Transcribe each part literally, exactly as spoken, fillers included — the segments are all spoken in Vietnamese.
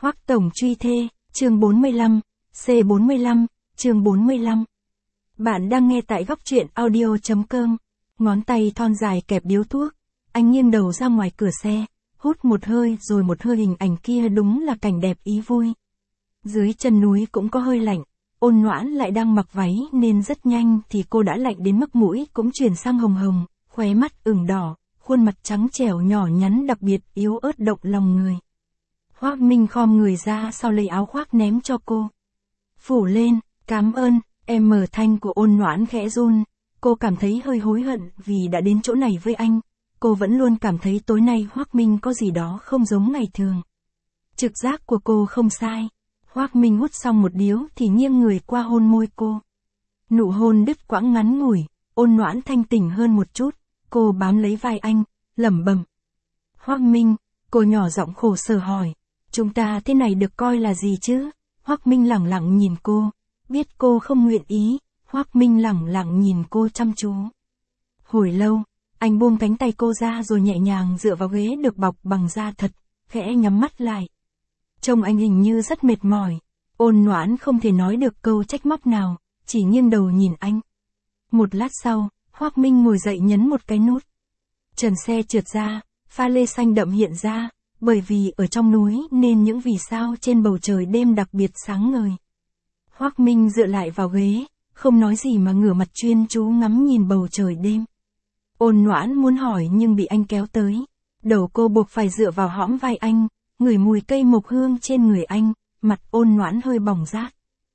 Hoắc tổng truy thê, chương bốn mươi lăm, C bốn mươi lăm, chương bốn mươi lăm. Bạn đang nghe tại góc truyện audio.com. Ngón tay thon dài kẹp điếu thuốc, anh nghiêng đầu ra ngoài cửa xe, hút một hơi rồi một hơi. Hình ảnh kia đúng là cảnh đẹp ý vui. Dưới chân núi cũng có hơi lạnh, Ôn Noãn lại đang mặc váy nên rất nhanh thì cô đã lạnh đến mức mũi cũng chuyển sang hồng hồng, khóe mắt ửng đỏ, khuôn mặt trắng trẻo nhỏ nhắn đặc biệt yếu ớt động lòng người. Hoắc Minh khom người ra sau lấy áo khoác ném cho cô. Phủ lên, cảm ơn. Em mở thanh của Ôn Noãn khẽ run, cô cảm thấy hơi hối hận vì đã đến chỗ này với anh. Cô vẫn luôn cảm thấy tối nay Hoắc Minh có gì đó không giống ngày thường. Trực giác của cô không sai. Hoắc Minh hút xong một điếu thì nghiêng người qua hôn môi cô. Nụ hôn đứt quãng ngắn ngủi, Ôn Noãn thanh tỉnh hơn một chút, cô bám lấy vai anh, lẩm bẩm. Hoắc Minh, cô nhỏ giọng khổ sở hỏi, chúng ta thế này được coi là gì chứ? Hoắc Minh lẳng lặng nhìn cô, biết cô không nguyện ý, Hoắc Minh lẳng lặng nhìn cô chăm chú. Hồi lâu, anh buông cánh tay cô ra rồi nhẹ nhàng dựa vào ghế được bọc bằng da thật, khẽ nhắm mắt lại. Trông anh hình như rất mệt mỏi. Ôn Noãn không thể nói được câu trách móc nào, chỉ nghiêng đầu nhìn anh. Một lát sau, Hoắc Minh ngồi dậy nhấn một cái nút. Trần xe trượt ra, pha lê xanh đậm hiện ra, bởi vì ở trong núi nên những vì sao trên bầu trời đêm đặc biệt sáng ngời. Hoắc Minh dựa lại vào ghế, không nói gì mà ngửa mặt chuyên chú ngắm nhìn bầu trời đêm. Ôn Noãn muốn hỏi nhưng bị anh kéo tới. Đầu cô buộc phải dựa vào hõm vai anh, ngửi mùi cây mộc hương trên người anh, mặt Ôn Noãn hơi bỏng rát.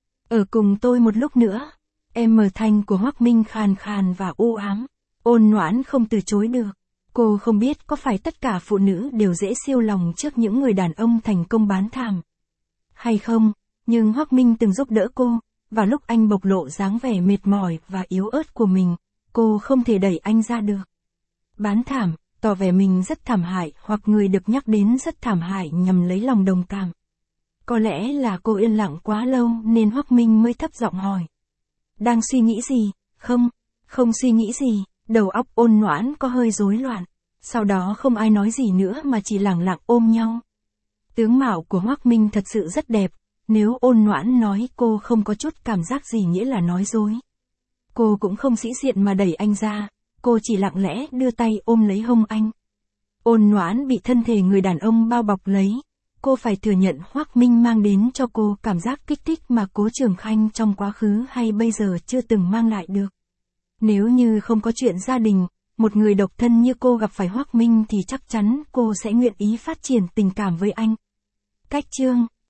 Ở cùng tôi một lúc nữa. Em mở thanh của Hoắc Minh khàn khàn và u ám. Ôn Noãn không từ chối được. Cô không biết có phải tất cả phụ nữ đều dễ siêu lòng trước những người đàn ông thành công bán thảm hay không, nhưng Hoắc Minh từng giúp đỡ cô, vào lúc anh bộc lộ dáng vẻ mệt mỏi và yếu ớt của mình, cô không thể đẩy anh ra được. Bán thảm, tỏ vẻ mình rất thảm hại hoặc người được nhắc đến rất thảm hại nhằm lấy lòng đồng cảm. Có lẽ là cô yên lặng quá lâu nên Hoắc Minh mới thấp giọng hỏi. Đang suy nghĩ gì? Không, không suy nghĩ gì. Đầu óc Ôn Noãn có hơi rối loạn. Sau đó không ai nói gì nữa mà chỉ lẳng lặng ôm nhau. Tướng mạo của Hoắc Minh thật sự rất đẹp. Nếu Ôn Noãn nói cô không có chút cảm giác gì nghĩa là nói dối. Cô cũng không sĩ diện mà đẩy anh ra. Cô chỉ lặng lẽ đưa tay ôm lấy hông anh. Ôn Noãn bị thân thể người đàn ông bao bọc lấy. Cô phải thừa nhận Hoắc Minh mang đến cho cô cảm giác kích thích mà Cố Trường Khanh trong quá khứ hay bây giờ chưa từng mang lại được. Nếu như không có chuyện gia đình, một người độc thân như cô gặp phải Hoắc Minh thì chắc chắn cô sẽ nguyện ý phát triển tình cảm với anh. Cách chương